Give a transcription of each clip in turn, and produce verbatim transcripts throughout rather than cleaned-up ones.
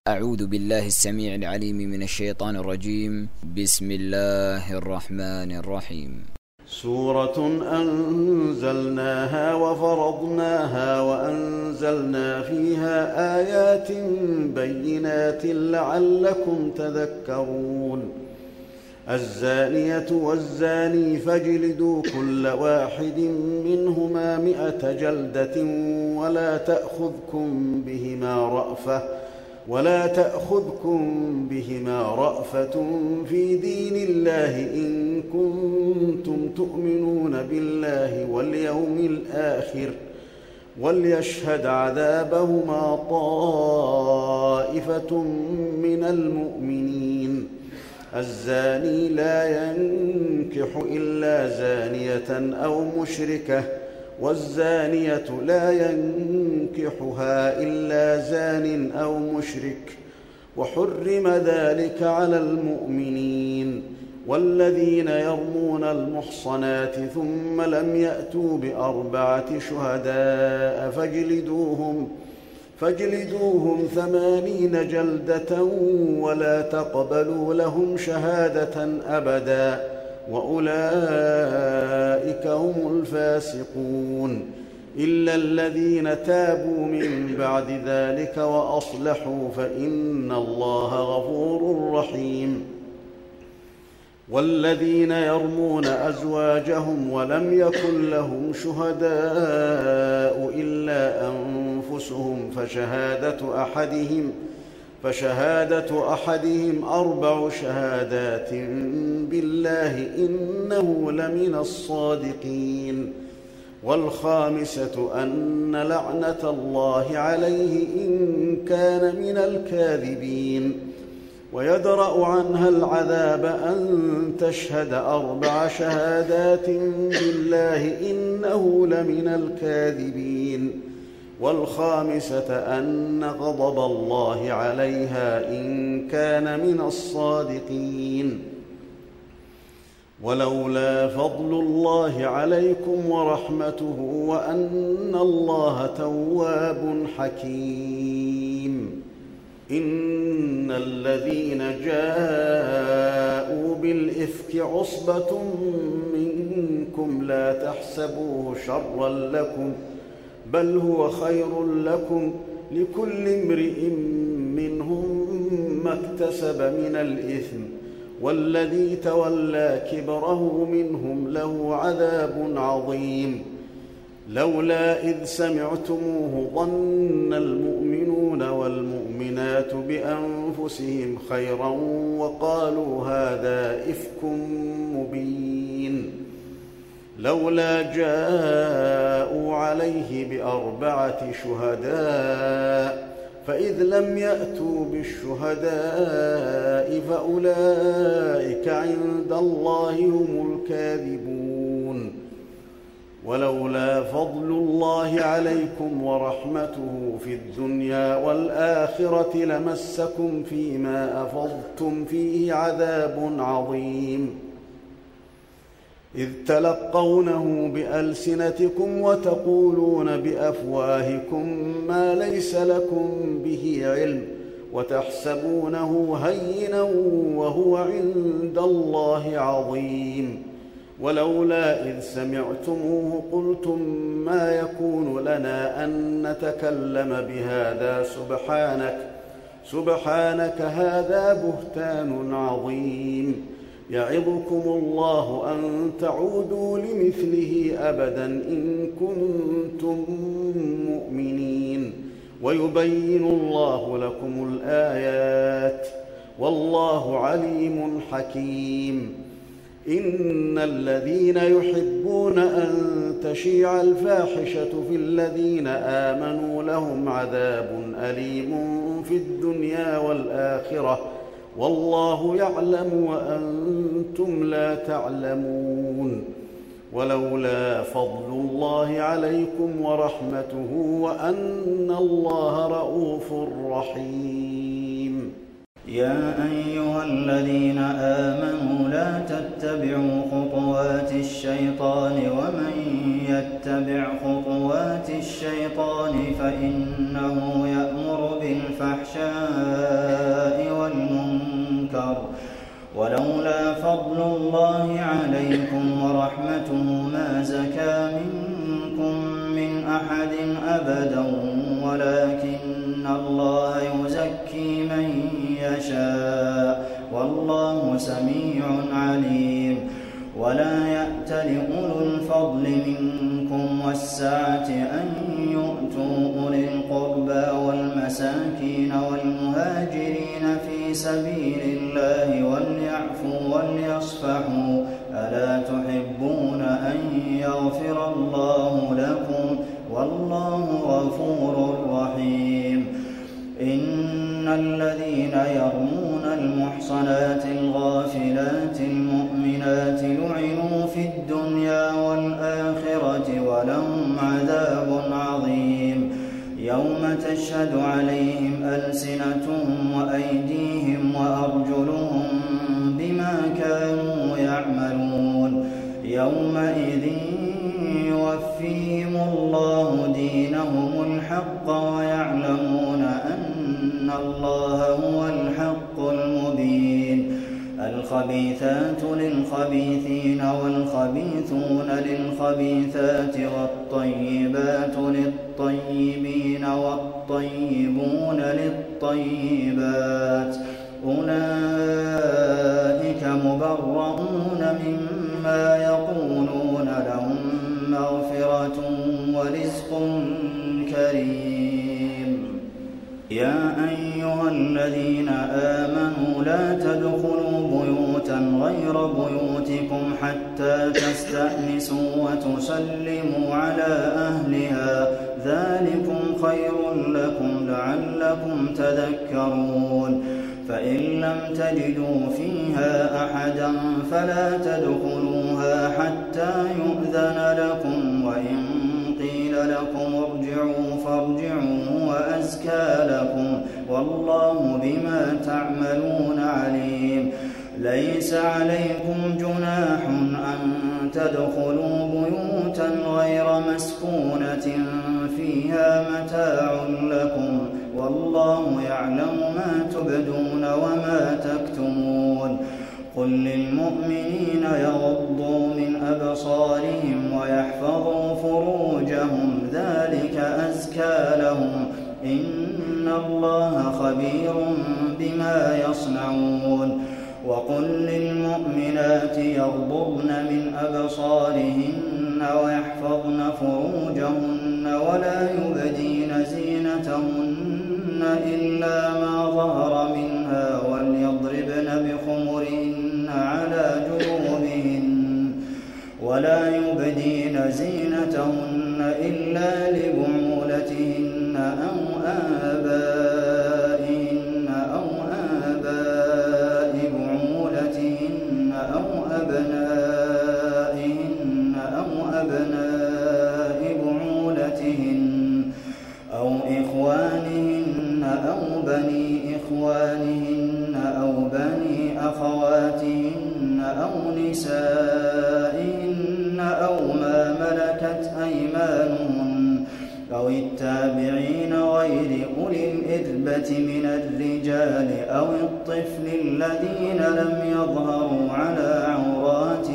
أعوذ بالله السميع العليم من الشيطان الرجيم. بسم الله الرحمن الرحيم. سورة أنزلناها وفرضناها وأنزلنا فيها آيات بينات لعلكم تذكرون. الزانية والزاني فاجلدوا كل واحد منهما مئة جلدة ولا تأخذكم بهما رأفة ولا تأخذكم بهما رأفة في دين الله إن كنتم تؤمنون بالله واليوم الآخر وليشهد عذابهما طائفة من المؤمنين. الزاني لا ينكح إلا زانية أو مشركة والزانية لا ينكحها إلا زان أو مشرك وحرم ذلك على المؤمنين. والذين يرمون المحصنات ثم لم يأتوا بأربعة شهداء فاجلدوهم فاجلدوهم ثمانين جلدة ولا تقبلوا لهم شهادة أبدا وأولئك هم الفاسقون. إلا الذين تابوا من بعد ذلك وأصلحوا فإن الله غفور رحيم. والذين يرمون أزواجهم ولم يكن لهم شهداء إلا أنفسهم فشهادة أحدهم فشهادة أحدهم أربع شهادات بالله إنه لمن الصادقين. والخامسة أن لعنة الله عليه إن كان من الكاذبين. ويدرأ عنها العذاب أن تشهد أربع شهادات بالله إنه لمن الكاذبين. والخامسة أن غضب الله عليها إن كان من الصادقين. ولولا فضل الله عليكم ورحمته وأن الله تواب حكيم. إن الذين جاءوا بالإفك عصبة منكم لا تحسبوه شرا لكم بل هو خير لكم لكل امرئ منهم ما اكتسب من الإثم والذي تولى كبره منهم له عذاب عظيم. لولا إذ سمعتموه ظن المؤمنون والمؤمنات بأنفسهم خيرا وقالوا هذا إفك مبين. لولا جاءوا عليه بأربعة شهداء فإذ لم يأتوا بالشهداء فأولئك عند الله هم الكاذبون. ولولا فضل الله عليكم ورحمته في الدنيا والآخرة لمسكم فيما أفضتم فيه عذاب عظيم. إذ تلقونه بألسنتكم وتقولون بأفواهكم ما ليس لكم به علم وتحسبونه هينا وهو عند الله عظيم. ولولا إذ سمعتموه قلتم ما يكون لنا أن نتكلم بهذا سبحانك سبحانك هذا بهتان عظيم. يعظكم الله أن تعودوا لمثله أبدا إن كنتم مؤمنين. ويبين الله لكم الآيات والله عليم حكيم. إن الذين يحبون أن تشيع الفاحشة في الذين آمنوا لهم عذاب أليم في الدنيا والآخرة والله يعلم وأنتم لا تعلمون. ولولا فضل الله عليكم ورحمته وأن الله رءوف رحيم. يا أيها الذين آمنوا لا تتبعوا خطوات الشيطان ومن يتبع خطوات الشيطان فإنه يأمر بالفحشاء ولولا فضل الله عليكم ورحمته ما زكى منكم من أحد أبدا ولكن الله يزكي من يشاء والله سميع عليم. ولا يأت لأولو الفضل منكم والسعة أن يؤتوا أولي القربى والمساكين والمهاجرين في سبيل الله وليعفوا وليصفحوا ألا تحبون أن يغفر الله لكم والله غفور رحيم. إن الذين يرمون المحصنات الغافلات المؤمنات لعنوا في الدنيا والآخرة ولهم عذاب عظيم يوم تشهد عليهم ألسنتهم وأيديهم وأرجلهم بما كانوا يعملون يومئذ يوفيهم الله دينهم الحق ويعلمون أن الله هو الحق المبين. الخبيثات للخبيثين والخبيثون للخبيثات والطيبات للطيبين والطيبون للطيبات أولئك مبرؤون مما يقولون لهم مغفرة ورزق كريم. يا أيها الذين آمنوا لا تدخلوا بيوتا غير بيوتكم حتى تستأنسوا وتسلموا على أهلها ذلكم خير لكم لعلكم تذكرون. فإن لم تجدوا فيها أحدا فلا تدخلوها حتى يؤذن لكم وإن قيل لكم ارجعوا فارجعوا وأزكى لكم والله بما تعملون عليم. ليس عليكم جناح أن تدخلوا بيوتا غير مسكونة فيها متاع لكم والله يعلم ما تبدون وما تكتمون. قل للمؤمنين يغضوا من أبصارهم ويحفظوا فروجهم ذلك أزكى لهم إن الله خبير بما يصنعون. وقل للمؤمنات يغضضن من أبصارهن ويحفظن فروجهن ولا يبدين زينتهن إلا ما ظهر منها وليضربن بخمرهن على جيوبهن ولا يبدين زينتهن إلا لبعولتهن أو آبائهن أو آباء بعولتهن أو أبنائهن أو أبناء بعولتهن أو إخوانهن أو بني إخوانهن أو بني أخواتهن أو نسائهن أو ما ملكت أيمانهن أو التابعين غير أولي الإربة من الرجال أو الطفل الذين لم يظهروا على عورات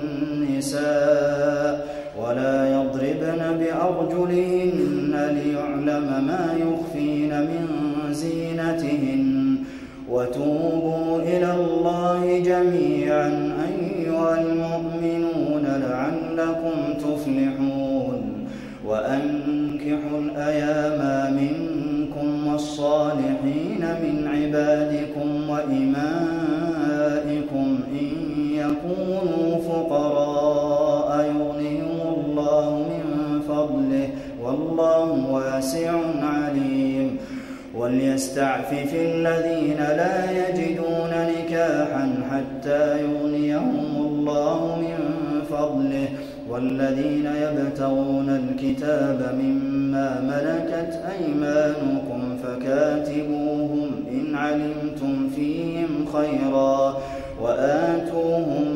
النساء ولا يضربن بأرجلهن ليعلم ما يخفين من زينتهن. وتوبوا إلى الله جميعا أيها المؤمنون لعلكم تفلحون. وأنكحوا الأيام منكم والصالحين من عبادكم وإمائكم إن يكونوا فقراء يغنيهم الله من فضله والله واسع عليم. وليستعفف الذين لا يجدون نكاحا حتى يغنيهم الله من فضله والذين يبتغون الكتاب مما ملكت أيمانكم فكاتبوهم إن علمتم فيهم خيرا وآتوهم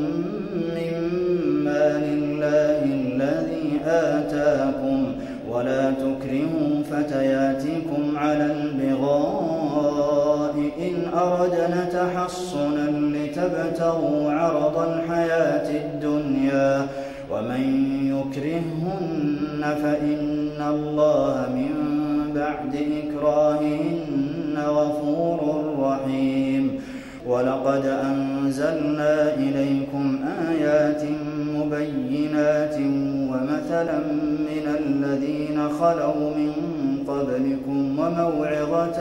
مما لله الذي آتاكم ولا تكرهوا فتياتكم على البغاء إن أردنا تحصنا لتبتغوا عرض الحياة الدنيا ومن يكرههن فإن الله من بعد إكراههن غفور رحيم. ولقد أنزلنا إليكم آيات مبينات ومثلا من الذين خلوا من قبلكم وموعظة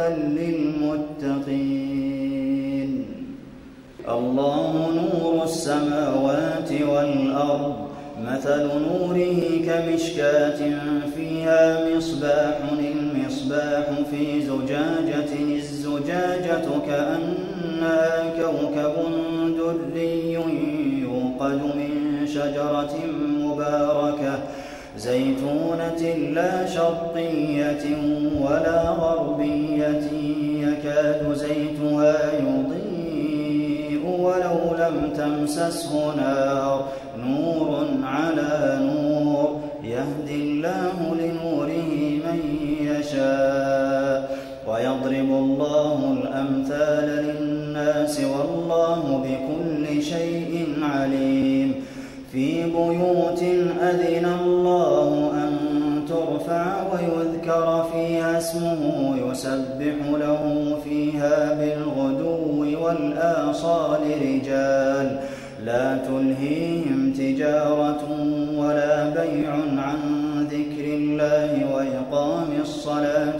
للمتقين. الله نور السماوات والأرض مثل نوره كمشكاة فيها مصباح المصباح في زجاجة الزجاجة كأنها كوكب دري يوقد من شجرة مباركة زيتونة لا شرقية ولا غربية يكاد زيتها يضيء ولو لم تمسسه نار نور على نور يهدي الله لنوره من يشاء ويضرب الله الأمثال للناس والله بكل شيء عليم. في بيوت أذن الله أن ترفع ويذكر فيها اسمه يسبح له فيها بالغدو والآصال رجال لا تلهيهم تجارة ولا بيع عن ذكر الله وإقام الصلاة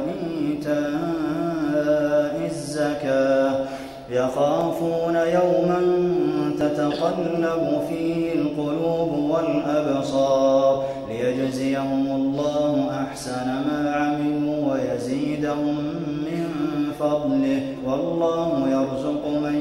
وإيتاء الزكاة يخافون يوما تتقلب فيه القلوب والأبصار ليجزيهم الله أحسن ما عملوا ويزيدهم من فضله والله يرزق من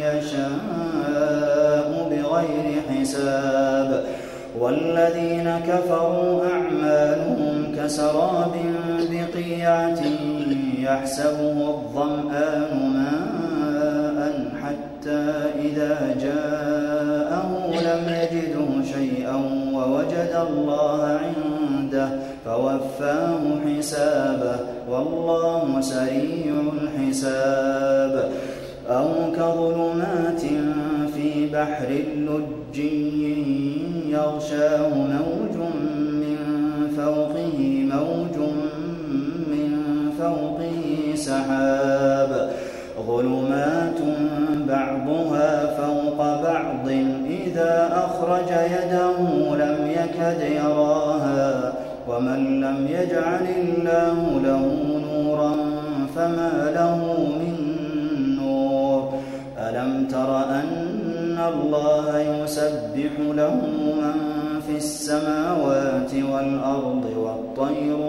يشاء بغير حساب. والذين كفروا أعمالهم كسراب بقيعة يحسبه الظمآن ماء حتى إذا جاءه لم يجده شيئا ووجد الله عنده فوفاه حسابه والله سريع الحساب. أو كظلمات في بحر لجي يغشاه موج من فوقه موج من فوقه سحاب ظلمات بعضها فوق بعض إذا أخرج يده لم يكد يراها ومن لم يجعل الله له نورا فما له من نور. ألم تر أن الله يسبح له من في السماوات والأرض والطير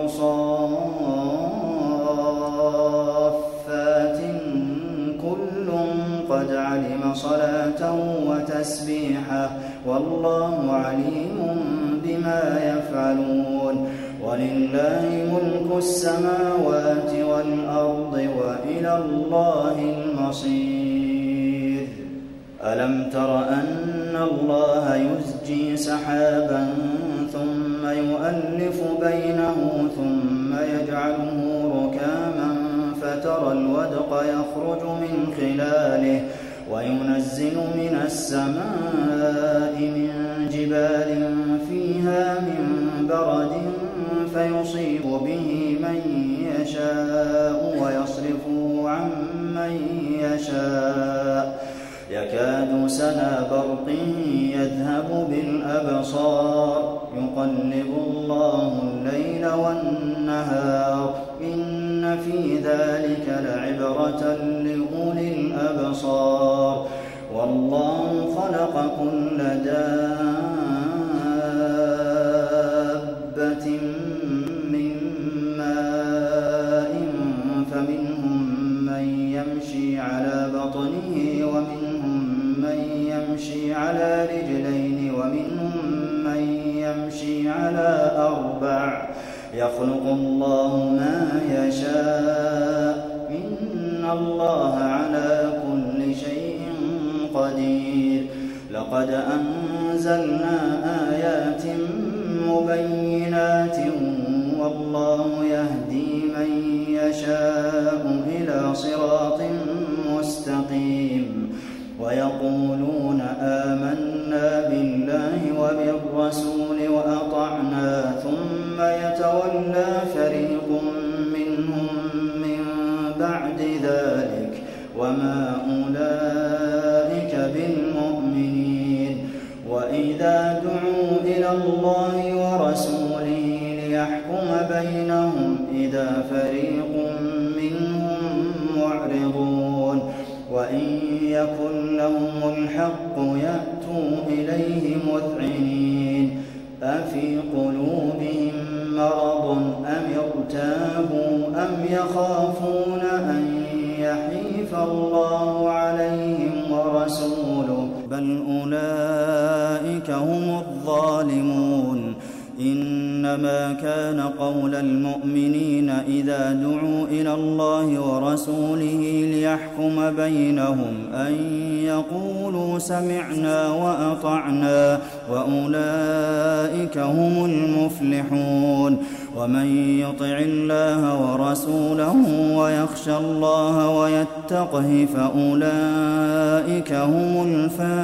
صافات كل قد علم صلاته وتسبيحه والله عليم بما يفعلون. ولله ملك السماوات والأرض وإلى الله المصير. ألم تر أن الله يزجي سحابا ثم يؤلف بينه ثم يجعله ركاما فترى الودق يخرج من خلاله وينزل من السماء من جبال فيها من برد فيصيب به من يشاء ويصرفه عن من يشاء يكاد سنا برقه يذهب بالأبصار يقلب الله الليل والنهار إن في ذلك لعبرة لأولي الأبصار. والله خلق كل دابة من ماء فمنهم من يمشي على بطنه ومنهم من يمشي على رجلين ومنهم من يمشي على أربع يخلق الله ما يشاء إن الله على كل شيء قدير. لقد أنزلنا آيات مبينات والله يهدي من يشاء إلى صراط ويقولون آمنا بالله وبالرسول وأطعنا ثم يتولى فريق منهم من بعد ذلك وما أولئك بالمؤمنين وإذا دعوا إلى الله ورسوله ليحكم بينهم إذا فريق منهم معرضون وإن يكن لهم الحق يأتوا إليه مذعنين أفي قلوبهم مرض أم ارتابوا أم يخافون أن يحيف الله عليهم ورسوله بل أولئك هم الظالمون إنما كان قول المؤمنين إذا دعوا إلى الله ورسوله ليحكم بينهم أن يقولوا سمعنا وأطعنا وأولئك هم المفلحون ومن يطع الله ورسوله ويخشى الله ويتقه فأولئك هم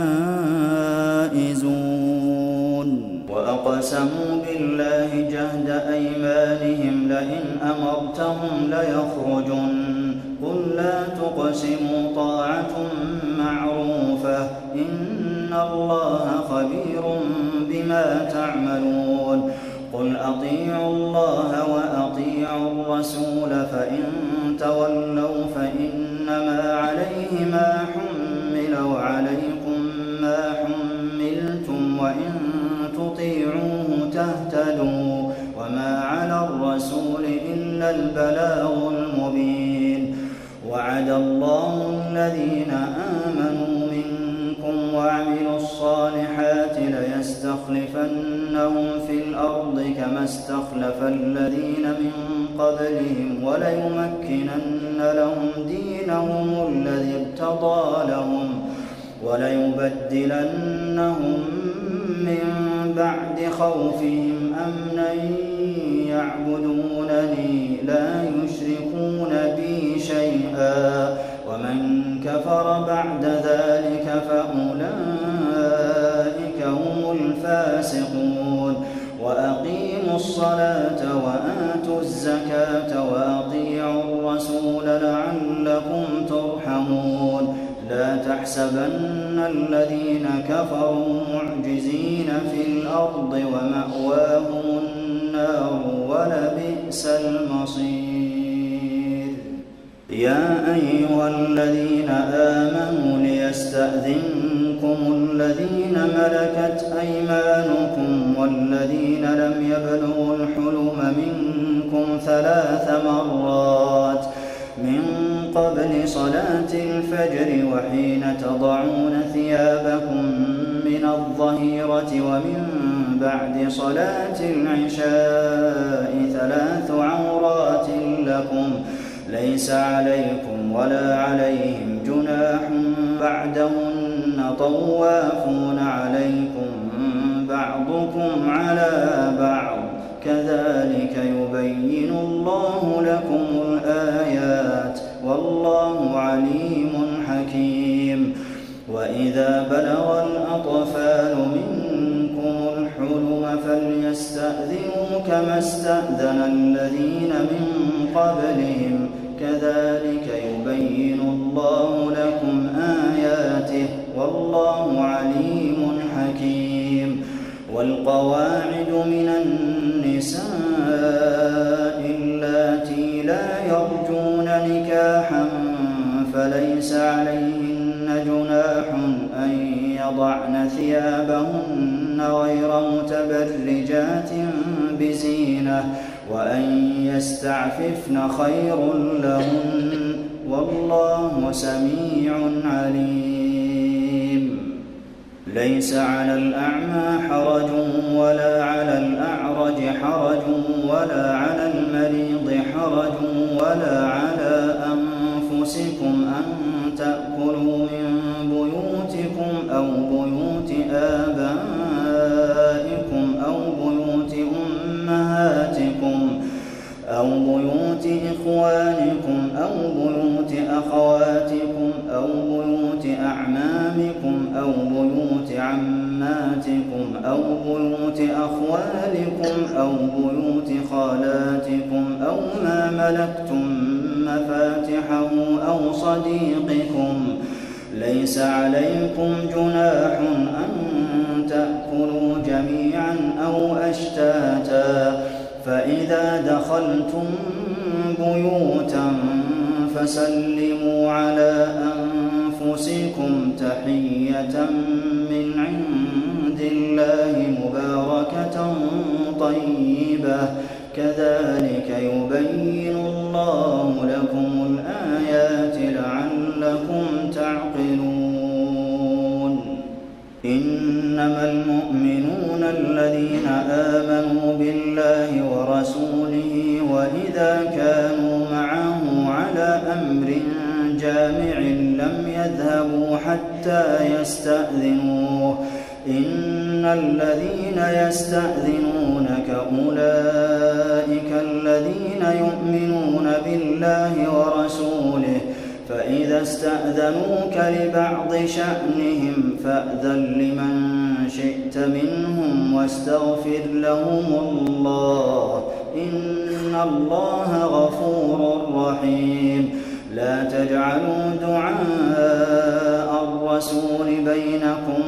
الفائزون وأقسموا بالله جهد أيمانهم لئن أمرتهم ليخرجن قل لا تقسموا طاعة معروفة إن الله خبير بما تعملون قل أطيعوا الله وأطيعوا الرسول فإن تولوا فإنما عليه ما حمل وعليكم ما حملتم وإن تطيعوه تهتدوا وما على الرسول إلا البلاغ المبين وعد الله الذين آمنوا منكم وعملوا الصالحات ليستخلفنهم في الأرض كما استخلف الذين من قبلهم وليمكنن لهم دينهم الذي ارتضى لهم وليبدلنهم من بعد خوفهم أمنا يعبدونني لا يشركون بي شيئا ومن كفر بعد ذلك فأولئك هم الفاسقون وأقيموا الصلاة وآتوا الزكاة وأطيعوا الرسول لعلكم ترحمون لا تحسبن الذين كفروا معجزين في الأرض ومأواهم النار ولبئس المصير يا أيها الذين آمنوا ليستأذنكم الذين ملكت أيمانكم والذين لم يبلغوا الحلم منكم ثلاث مرات من قبل صلاة الفجر وحين تضعون ثيابكم من الظهيرة ومن بعد صلاة العشاء ثلاث عورات لكم ليس عليكم ولا عليهم جناح بعدهن طوافون عليكم بعضكم على بعض كذلك يبين الله لكم الآيات والله عليم حكيم وإذا بلغ الأطفال منكم الحلم فليستأذنوا كما استأذن الذين من قبلهم كذلك يبين الله لكم آياته والله عليم حكيم والقواعد من النساء اللاتي لا يرجون نكاحا فليس عليهن جناح أن يضعن ثيابهن غير متبرجات بزينة وأن يستعففن خير لهن والله سميع عليم ليس على الأعمى حرج ولا على الأعرج حرج ولا على المريض حرج ولا على أنفسكم أن تأكلوا من بيوتكم أو بيوت آبائكم أو بيوت أمهاتكم أو بيوت إخوانكم أو بيوت أخواتكم أو بيوت أعمامكم أو بيوت أخوالكم أو بيوت خالاتكم أو ما ملكتم مفاتحه أو صديقكم. ليس عليكم جناح أن تأكلوا جميعا أو أشتاتا، فإذا دخلتم بيوتا فسلموا على أنفسكم تحية من عند الله مباركة طيبة، كذلك يبين الله لكم الآيات لعلكم تعقلون. إنما المؤمنون الذين آمنوا بالله ورسوله وإذا كانوا معه على أمر جامع لم يذهبوا حتى يستأذنوه. إن الذين يستأذنونك أولئك الذين يؤمنون بالله ورسوله، فإذا استأذنوك لبعض شأنهم فأذن لمن شئت منهم واستغفر لهم الله، إن الله غفور رحيم. لا تجعلوا دعاء الرسول بينكم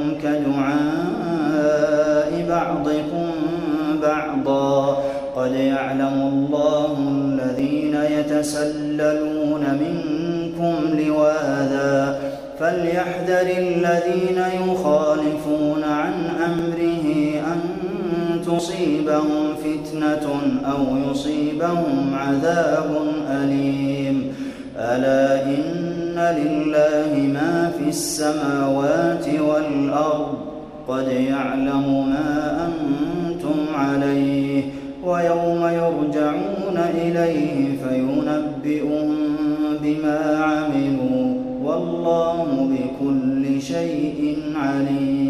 كدعاء بعضكم بعضا، قد يعلم الله الذين يتسللون منكم لواذا، فليحذر الذين يخالفون عن أمره أن تصيبهم فتنة أو يصيبهم عذاب أليم. ألا إن لله ما في السماوات والأرض، قد يعلم ما أنتم عليه، ويوم يرجعون إليه فينبئهم بما عملوا، والله بكل شيء عليم.